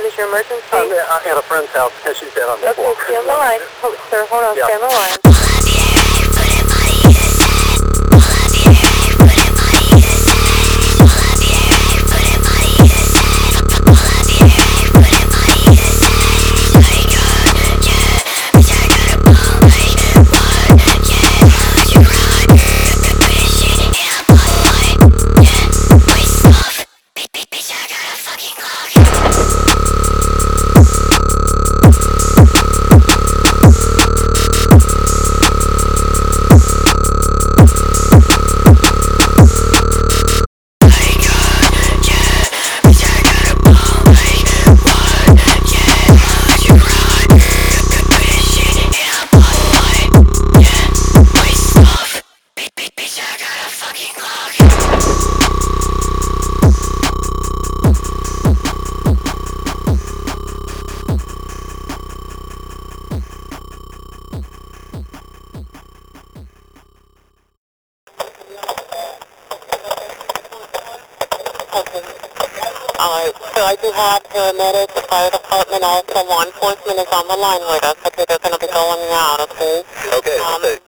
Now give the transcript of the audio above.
is your emergency? I'm at a friend's house because she's dead on the floor. Okay, stay on the line. Sir, hold on, Yeah. stay on the line. Alright, so I do have paramedics, the fire department, also law enforcement is on the line with us. Okay, they're going to be going out, okay? Okay.